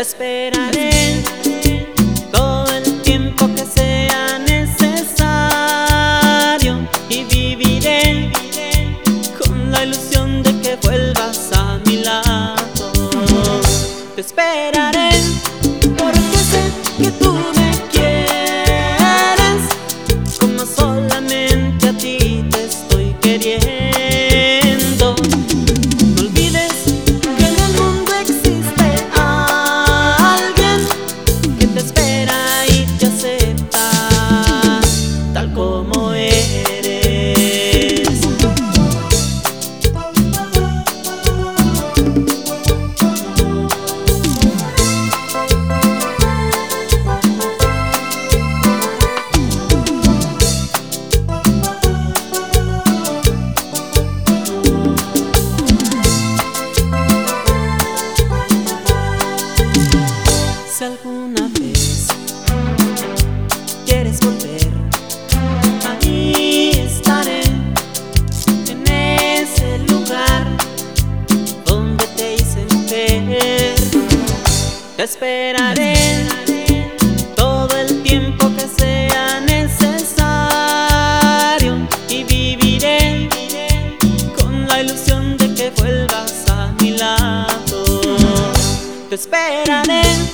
esperaré todo el tiempo que sea necesario y viviré con la ilusión de que vuelvas a mi lado. Te esperaré porque sé que tú me quieres como solamente a ti te estoy queriendo. No olvides que en el mundo existe alguien que te espera y te acepta tal como eres. Si alguna vez quieres volver, ahí estaré, en ese lugar donde te hice mujer. Te esperaré todo el tiempo que sea necesario y viviré con la ilusión de que vuelvas a mi lado. Te esperaré